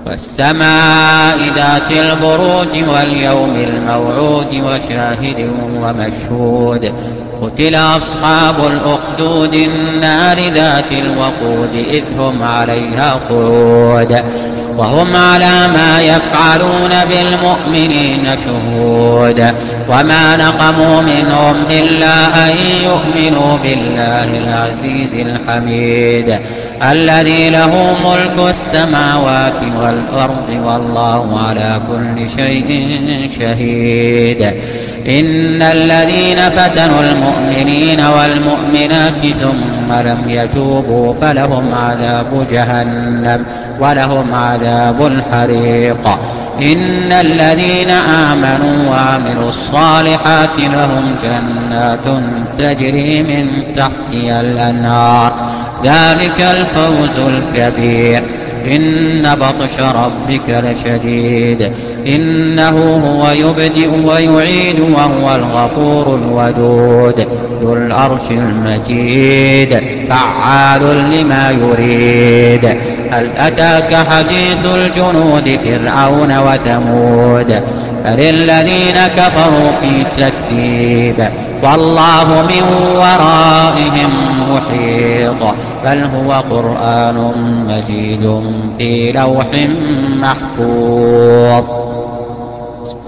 والسماء ذات البروج واليوم الموعود وشاهد ومشهود قتل أصحاب الأخدود النار ذات الوقود إذ هم عليها قعود وهم على ما يفعلون بالمؤمنين شهود وما نقموا منهم إلا أن يؤمنوا بالله العزيز الحميد الذي له ملك السماوات والأرض والله على كل شيء شهيد إن الذين فتنوا المؤمنين والمؤمنات ثم لم يتوبوا فلهم عذاب جهنم ولهم عذاب الحريق إن الذين آمنوا وعملوا الصالحات لهم جنات تجري من تحتها الأنهار ذلك الفوز الكبير إن بطش ربك لشديد إنه هو يبدئ ويعيد وهو الغفور الودود ذو العرش المجيد فعال لما يريد هل أتاك حديث الجنود فرعون وثمود بل الذين كفروا في تكذيب والله من ورائهم محيط بل هو قرآن مجيد في لوح محفوظ.